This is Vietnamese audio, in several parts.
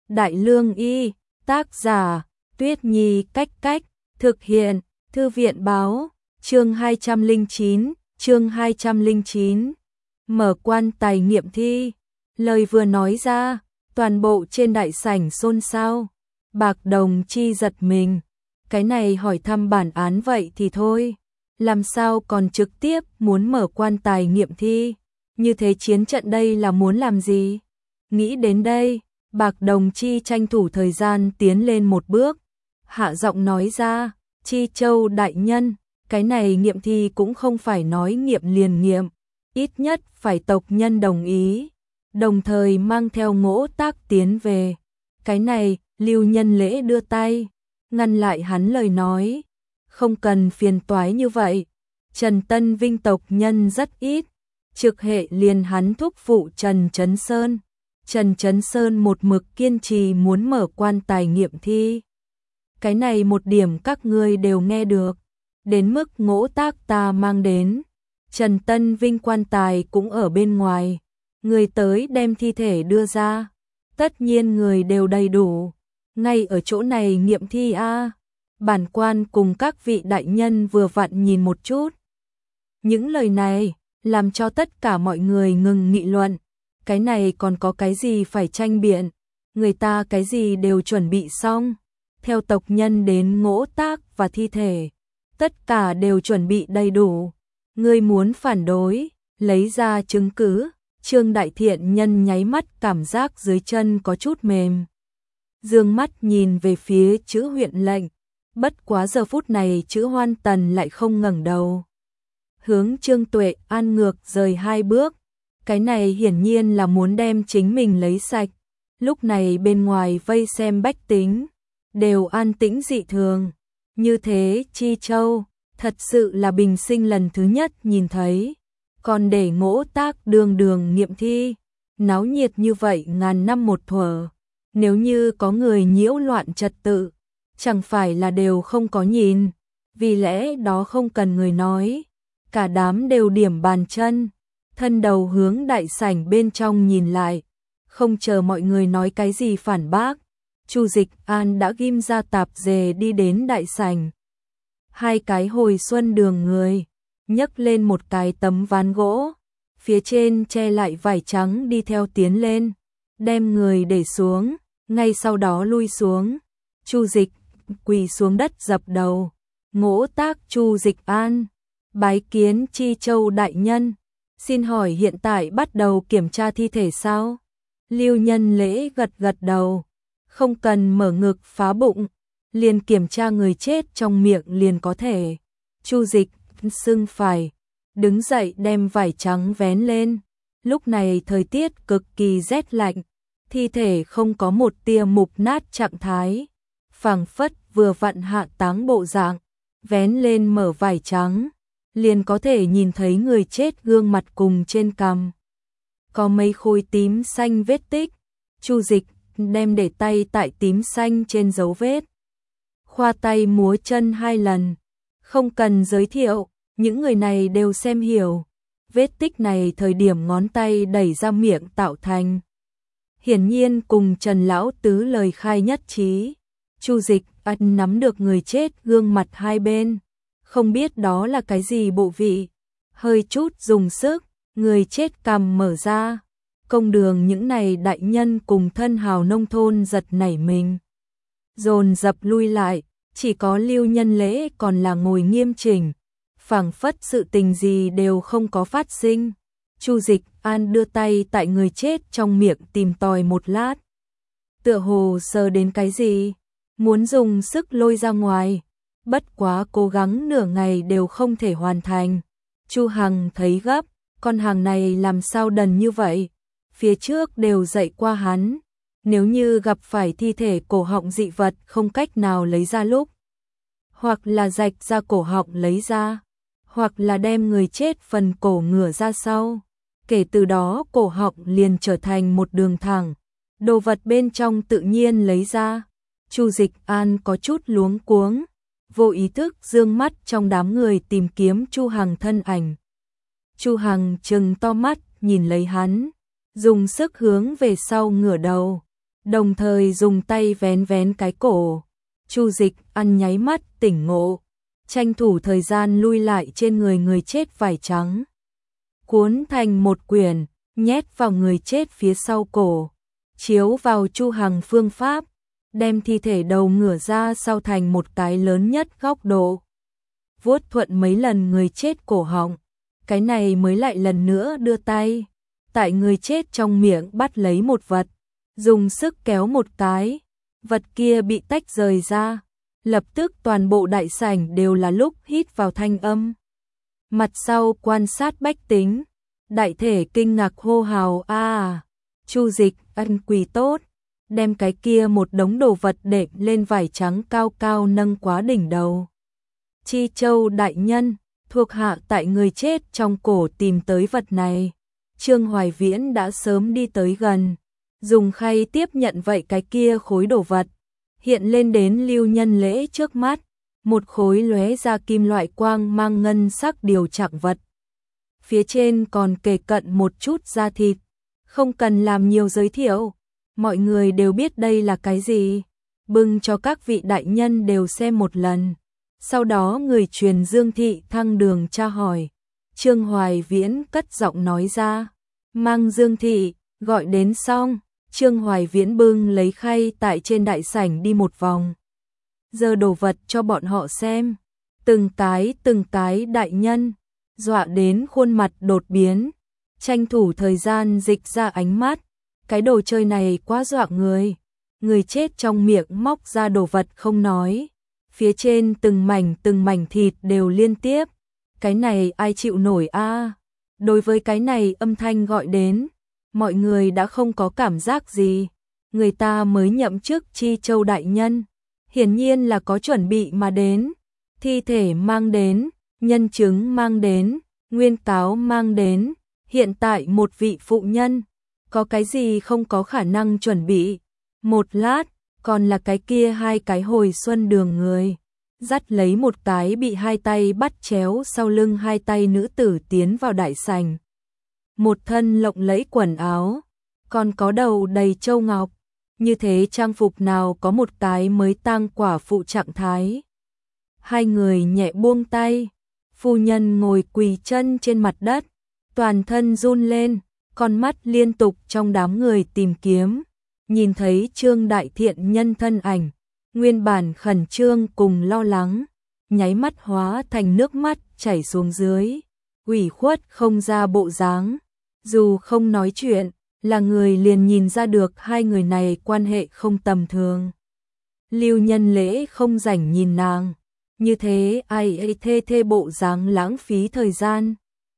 Đại Lương Y, tác giả, Tuyết Nhi cách cách, thực hiện, Thư viện báo, chương 209, mở quan tài nghiệm thi. Lời vừa nói ra, toàn bộ trên đại sảnh xôn xao. Bạc Đồng Chi giật mình, cái này hỏi thăm bản án vậy thì thôi, làm sao còn trực tiếp muốn mở quan tài nghiệm thi, như thế chiến trận đây là muốn làm gì? Nghĩ đến đây, Bạc Đồng Chi tranh thủ thời gian tiến lên một bước, hạ giọng nói ra, Chi Châu đại nhân, cái này nghiệm thi cũng không phải nói nghiệm liền nghiệm, ít nhất phải tộc nhân đồng ý, đồng thời mang theo Ngỗ Tác tiến về. Cái này, Lưu Nhân Lễ đưa tay, ngăn lại hắn lời nói, không cần phiền toái như vậy, Trần Tân Vinh tộc nhân rất ít, trực hệ liền hắn thúc phụ Trần Chấn Sơn. Trần Chấn Sơn một mực kiên trì muốn mở quan tài nghiệm thi. Cái này một điểm các ngươi đều nghe được, đến mức Ngỗ Tác ta mang đến. Trần Tân Vinh quan tài cũng ở bên ngoài, người tới đem thi thể đưa ra. Tất nhiên người đều đầy đủ, ngay ở chỗ này nghiệm thi a. Bản quan cùng các vị đại nhân vừa vặn nhìn một chút. Những lời này làm cho tất cả mọi người ngừng nghị luận. Cái này còn có cái gì phải tranh biện, người ta cái gì đều chuẩn bị xong. Theo tộc nhân đến Ngỗ Tác và thi thể, tất cả đều chuẩn bị đầy đủ. Ngươi muốn phản đối, lấy ra chứng cứ. Trương Đại Thiện Nhân nháy mắt cảm giác dưới chân có chút mềm. Dương mắt nhìn về phía chữ huyện lệnh, bất quá giờ phút này chữ Hoan Tần lại không ngẩng đầu. Hướng Trương Tuệ An ngược rời 2 bước, cái này hiển nhiên là muốn đem chính mình lấy sạch. Lúc này bên ngoài vây xem bách tính, đều an tĩnh dị thường. Như thế Chi Châu, thật sự là bình sinh lần thứ nhất nhìn thấy. Còn để Ngỗ Tác đường đường nghiệm thi, náo nhiệt như vậy ngàn năm một thuở. Nếu như có người nhiễu loạn trật tự, chẳng phải là đều không có nhìn. Vì lẽ đó không cần người nói, cả đám đều điểm bàn chân, thân đầu hướng đại sảnh bên trong nhìn lại, không chờ mọi người nói cái gì phản bác. Chu Dịch An đã ghim ra tạp dề đi đến đại sảnh. 2 cái hồi xuân đường người, nhấc lên một cái tấm ván gỗ, phía trên che lại vải trắng đi theo tiến lên, đem người để xuống, ngay sau đó lui xuống. Chu Dịch quỳ xuống đất dập đầu, Ngỗ Tác Chu Dịch An, bái kiến Chi Châu đại nhân, xin hỏi hiện tại bắt đầu kiểm tra thi thể sao? Lưu Nhân Lễ gật gật đầu, không cần mở ngực phá bụng, liền kiểm tra người chết trong miệng liền có thể. Chu Dịch sưng phải, đứng dậy đem vải trắng vén lên. Lúc này thời tiết cực kỳ rét lạnh, thi thể không có một tia mục nát trạng thái, phảng phất vừa vặn hạ táng bộ dạng. Vén lên mở vải trắng, liền có thể nhìn thấy người chết gương mặt cùng trên cằm có mấy khối tím xanh vết tích. Chu Dịch đem để tay tại tím xanh trên dấu vết, khoa tay múa chân 2 lần, không cần giới thiệu, những người này đều xem hiểu. Vết tích này thời điểm ngón tay đẩy ra miệng tạo thành, hiển nhiên cùng Trần Lão Tứ lời khai nhất trí. Chu Dịch An nắm được người chết gương mặt 2 bên, không biết đó là cái gì bộ vị, hơi chút dùng sức, người chết cằm mở ra. Công đường những này đại nhân cùng thân hào nông thôn giật nảy mình, dồn dập lui lại, chỉ có Lưu Nhân Lễ còn là ngồi nghiêm chỉnh, phảng phất sự tình gì đều không có phát sinh. Chu Dịch An đưa tay tại người chết trong miệng tìm tòi một lát, tựa hồ sờ đến cái gì, muốn dùng sức lôi ra ngoài, bất quá cố gắng nửa ngày đều không thể hoàn thành. Chu Hằng thấy gấp, con hàng này làm sao đần như vậy, phía trước đều dạy qua hắn, nếu như gặp phải thi thể cổ họng dị vật không cách nào lấy ra lúc, hoặc là rạch ra cổ họng lấy ra, hoặc là đem người chết phần cổ ngửa ra sau, kể từ đó cổ họng liền trở thành một đường thẳng, đồ vật bên trong tự nhiên lấy ra. Chu Dịch An có chút luống cuống, vô ý thức dương mắt trong đám người tìm kiếm Chu Hằng thân ảnh. Chu Hằng trừng to mắt nhìn lấy hắn, dùng sức hướng về sau ngửa đầu, đồng thời dùng tay vén vén cái cổ. Chu Dịch ăn nháy mắt tỉnh ngộ, tranh thủ thời gian lui lại trên người người chết vải trắng, cuốn thành một quyển, nhét vào người chết phía sau cổ, chiếu vào Chu Hằng phương pháp, đem thi thể đầu ngửa ra sau thành một cái lớn nhất góc độ. Vuốt thuận mấy lần người chết cổ họng, cái này mới lại lần nữa đưa tay, tại người chết trong miệng bắt lấy một vật, dùng sức kéo một cái, vật kia bị tách rời ra, lập tức toàn bộ đại sảnh đều là lúc hít vào thanh âm. Mặt sau quan sát bách tính, đại thể kinh ngạc hô hào a. Chu Dịch ăn quỳ tốt, đem cái kia một đống đồ vật đệm lên vải trắng cao cao nâng quá đỉnh đầu. Chi Châu đại nhân, thuộc hạ tại người chết trong cổ tìm tới vật này. Trương Hoài Viễn đã sớm đi tới gần, dùng khay tiếp nhận vậy cái kia khối đồ vật, hiện lên đến Lưu Nhân Lễ trước mắt, một khối lóe ra kim loại quang mang ngân sắc điều trạng vật. Phía trên còn kề cận một chút da thịt, không cần làm nhiều giới thiệu, mọi người đều biết đây là cái gì, bưng cho các vị đại nhân đều xem một lần. Sau đó người truyền Dương Thị Thăng đường tra hỏi, Trương Hoài Viễn cất giọng nói ra, mang Dương Thị, gọi đến xong, Trương Hoài Viễn bưng lấy khay tại trên đại sảnh đi một vòng, giờ đồ vật cho bọn họ xem, từng cái đại nhân, dọa đến khuôn mặt đột biến, tranh thủ thời gian dịch ra ánh mắt, cái đồ chơi này quá dọa người chết trong miệng móc ra đồ vật không nói, phía trên từng mảnh thịt đều liên tiếp, cái này ai chịu nổi a? Đối với cái này âm thanh gọi đến, mọi người đã không có cảm giác gì, người ta mới nhậm chức Chi Châu đại nhân, hiển nhiên là có chuẩn bị mà đến, thi thể mang đến, nhân chứng mang đến, nguyên cáo mang đến, hiện tại một vị phụ nhân, có cái gì không có khả năng chuẩn bị. Một lát, còn là cái kia hai cái hồi xuân đường người, dắt lấy một cái bị hai tay bắt chéo sau lưng hai tay nữ tử tiến vào đại sảnh. Một thân lộng lẫy quần áo, còn có đầu đầy châu ngọc, như thế trang phục nào có một cái mới tang quả phụ trạng thái. Hai người nhẹ buông tay, phu nhân ngồi quỳ chân trên mặt đất, toàn thân run lên, con mắt liên tục trong đám người tìm kiếm, nhìn thấy Trương Đại Thiện Nhân thân ảnh, nguyên bản khẩn trương cùng lo lắng, nháy mắt hóa thành nước mắt chảy xuống dưới, ủy khuất không ra bộ dáng, dù không nói chuyện, là người liền nhìn ra được hai người này quan hệ không tầm thường. Lưu Nhân Lễ không rảnh nhìn nàng, như thế ai thê bộ dáng lãng phí thời gian.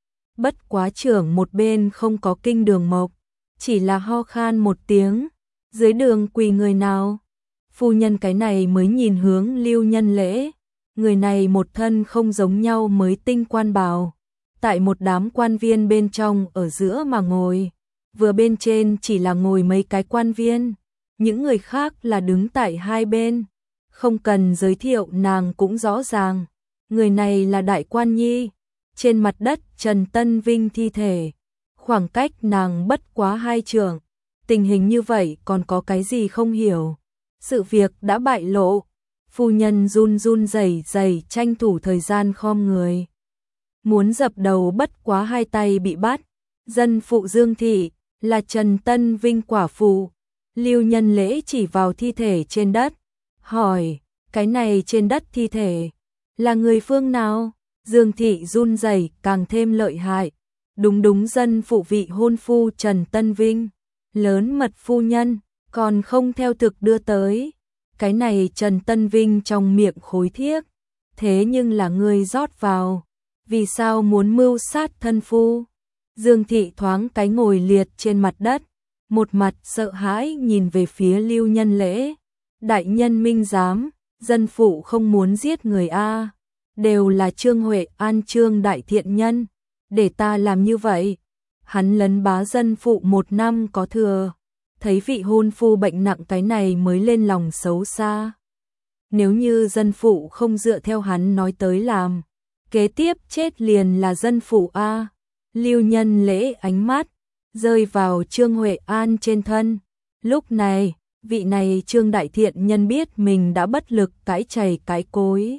Bất quá trưởng một bên không có kinh đường mộc, chỉ là ho khan một tiếng, dưới đường quỳ người nào. Phu nhân cái này mới nhìn hướng Lưu Nhân Lễ, người này một thân không giống nhau mới tinh quan bào, tại một đám quan viên bên trong ở giữa mà ngồi, vừa bên trên chỉ là ngồi mấy cái quan viên, những người khác là đứng tại hai bên, không cần giới thiệu nàng cũng rõ ràng, người này là Đại Quan Nhi. Trên mặt đất Trần Tân Vinh thi thể, khoảng cách nàng bất quá 2 trượng, tình hình như vậy còn có cái gì không hiểu. Sự việc đã bại lộ, phu nhân run rẩy tranh thủ thời gian khom người. Muốn dập đầu bất quá hai tay bị bắt, dân phụ Dương Thị, là Trần Tân Vinh quả phụ. Lưu Nhân Lễ chỉ vào thi thể trên đất, hỏi, cái này trên đất thi thể, là người phương nào? Dương Thị run rẩy càng thêm lợi hại. Đúng dân phụ vị hôn phu Trần Tân Vinh, lớn mật phu nhân, còn không theo thực đưa tới. Cái này Trần Tân Vinh trong miệng khối thiếc, thế nhưng là người rót vào, vì sao muốn mưu sát thân phu? Dương Thị thoáng cái ngồi liệt trên mặt đất, một mặt sợ hãi nhìn về phía Lưu Nhân Lễ. Đại nhân minh giám, dân phụ không muốn giết người a. Đều là Trương Huệ An Trương Đại Thiện Nhân, để ta làm như vậy. Hắn lấn bá dân phụ 1 năm có thừa, thấy vị hôn phu bệnh nặng cái này mới lên lòng xấu xa. Nếu như dân phụ không dựa theo hắn nói tới làm, kế tiếp chết liền là dân phụ a. Lưu Nhân Lễ ánh mắt rơi vào Trương Huệ An trên thân, lúc này Vị này Trương Đại Thiện Nhân biết mình đã bất lực cãi chày cái cối.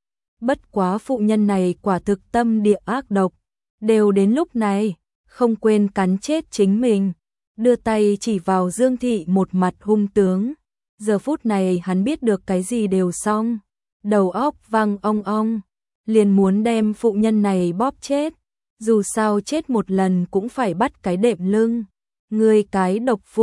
Bất quá phụ nhân này quả thực tâm địa ác độc, đều đến lúc này, không quên cắn chết chính mình, đưa tay chỉ vào Dương Thị một mặt hung tướng. Giờ phút này hắn biết được cái gì đều xong, đầu óc vang ong ong, liền muốn đem phụ nhân này bóp chết, dù sao chết một lần cũng phải bắt cái đệm lưng. Ngươi cái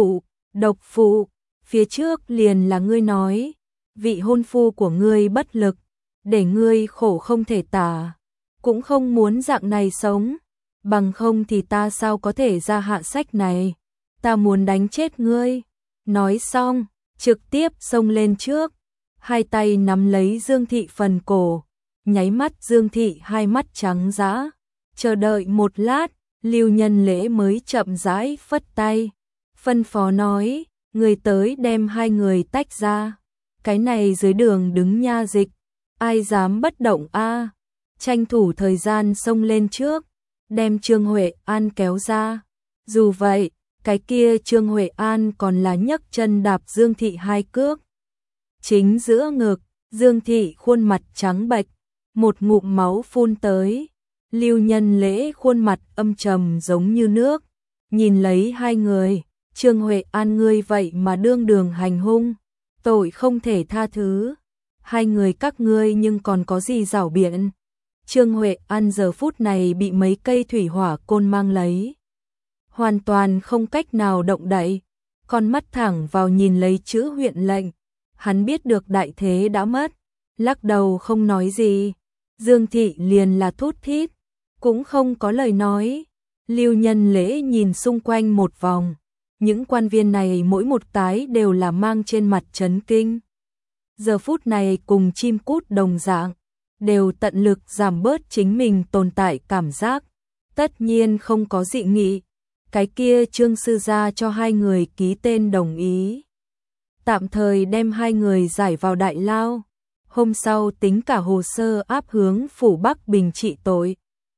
độc phụ, phía trước liền là ngươi nói, vị hôn phu của ngươi bất lực, để ngươi khổ không thể tả, cũng không muốn dạng này sống, bằng không thì ta sao có thể ra hạ sách này, ta muốn đánh chết ngươi. Nói xong, trực tiếp xông lên trước, hai tay nắm lấy Dương Thị phần cổ, nháy mắt Dương Thị hai mắt trắng dã, chờ đợi một lát, Lưu Nhân Lễ mới chậm rãi phất tay, phân phó nói, người tới đem hai người tách ra, cái này dưới đường đứng nha dịch, ai dám bất động a? Tranh thủ thời gian xông lên trước, đem Trương Huệ An kéo ra. Dù vậy, cái kia Trương Huệ An còn là nhấc chân đạp Dương Thị hai cước. Chính giữa ngực, Dương Thị khuôn mặt trắng bệch, một ngụm máu phun tới. Lưu Nhân Lễ khuôn mặt âm trầm giống như nước, nhìn lấy hai người, Trương Huệ An ngươi vậy mà đương đường hành hung, tội không thể tha thứ. Hai người các ngươi nhưng còn có gì giảo biện. Trương Huệ An giờ phút này bị mấy cây thủy hỏa côn mang lấy, hoàn toàn không cách nào động đậy, con mắt thẳng vào nhìn lấy chữ huyện lệnh. Hắn biết được đại thế đã mất, lắc đầu không nói gì. Dương Thị liền là thút thít, cũng không có lời nói. Lưu Nhân Lễ nhìn xung quanh một vòng, những quan viên này mỗi một cái đều là mang trên mặt chấn kinh. Giờ phút này cùng chim cút đồng dạng, đều tận lực giảm bớt chính mình tồn tại cảm giác, tất nhiên không có dị nghị. Cái kia Trương sư gia cho hai người ký tên đồng ý, tạm thời đem hai người giải vào đại lao, hôm sau tính cả hồ sơ áp hướng phủ Bắc Bình trị tội.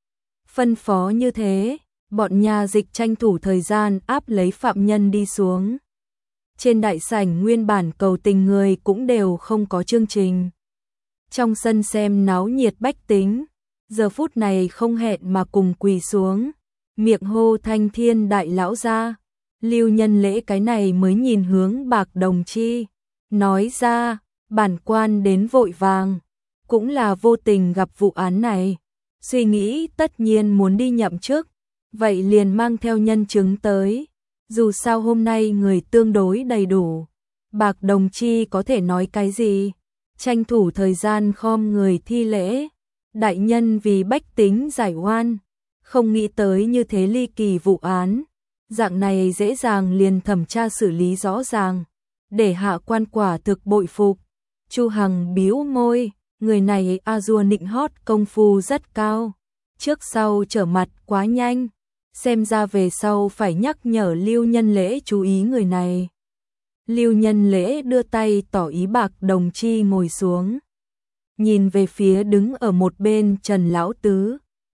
Phân phó như thế, bọn nhà dịch tranh thủ thời gian áp lấy phạm nhân đi xuống. Trên đại sảnh nguyên bản cầu tình người cũng đều không có chương trình. Trong sân xem náo nhiệt bách tính, giờ phút này không hẹn mà cùng quỳ xuống, miệng hô thanh thiên đại lão ra. Lưu Nhân Lễ cái này mới nhìn hướng Bạc Đồng Chi, nói ra, bản quan đến vội vàng, cũng là vô tình gặp vụ án này, suy nghĩ tất nhiên muốn đi nhậm chức, vậy liền mang theo nhân chứng tới, dù sao hôm nay người tương đối đầy đủ. Bạc Đồng Chi có thể nói cái gì? Tranh thủ thời gian khom người thi lễ, đại nhân vì bách tính giải oan, không nghĩ tới như thế ly kỳ vụ án, dạng này dễ dàng liền thẩm tra xử lý rõ ràng, để hạ quan quả thực bội phục. Chu Hằng bĩu môi, người này a dua nịnh hót công phu rất cao, trước sau trở mặt quá nhanh, xem ra về sau phải nhắc nhở Lưu Nhân Lễ chú ý người này. Lưu Nhân Lễ đưa tay tỏ ý Bạc Đồng Chi ngồi xuống, nhìn về phía đứng ở một bên Trần Lão Tứ.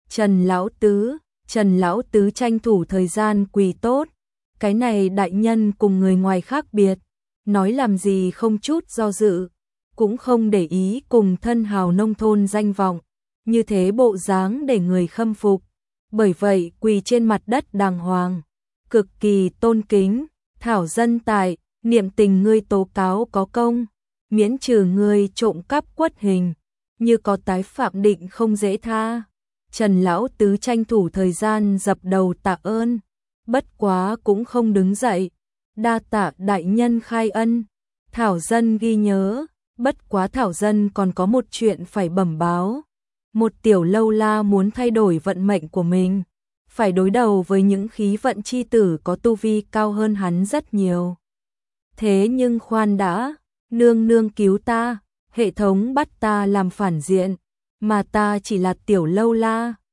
Trần Lão Tứ tranh thủ thời gian quỳ tốt, cái này đại nhân cùng người ngoài khác biệt, nói làm gì không chút do dự, cũng không để ý cùng thân hào nông thôn danh vọng, như thế bộ dáng để người khâm phục, bởi vậy quỳ trên mặt đất đàng hoàng, cực kỳ tôn kính. Thảo dân tại, niệm tình ngươi tố cáo có công, miễn trừ ngươi trộm cắp quất hình, như có tái phạm định không dễ tha. Trần Lão Tứ tranh thủ thời gian dập đầu tạ ơn, bất quá cũng không đứng dậy, đa tạ đại nhân khai ân, Thảo dân ghi nhớ. Bất quá Thảo dân còn có một chuyện phải bẩm báo, một tiểu lâu la muốn thay đổi vận mệnh của mình, phải đối đầu với những khí vận chi tử có tu vi cao hơn hắn rất nhiều. Thế nhưng khoan đã, nương nương cứu ta, hệ thống bắt ta làm phản diện, mà ta chỉ là tiểu lâu la,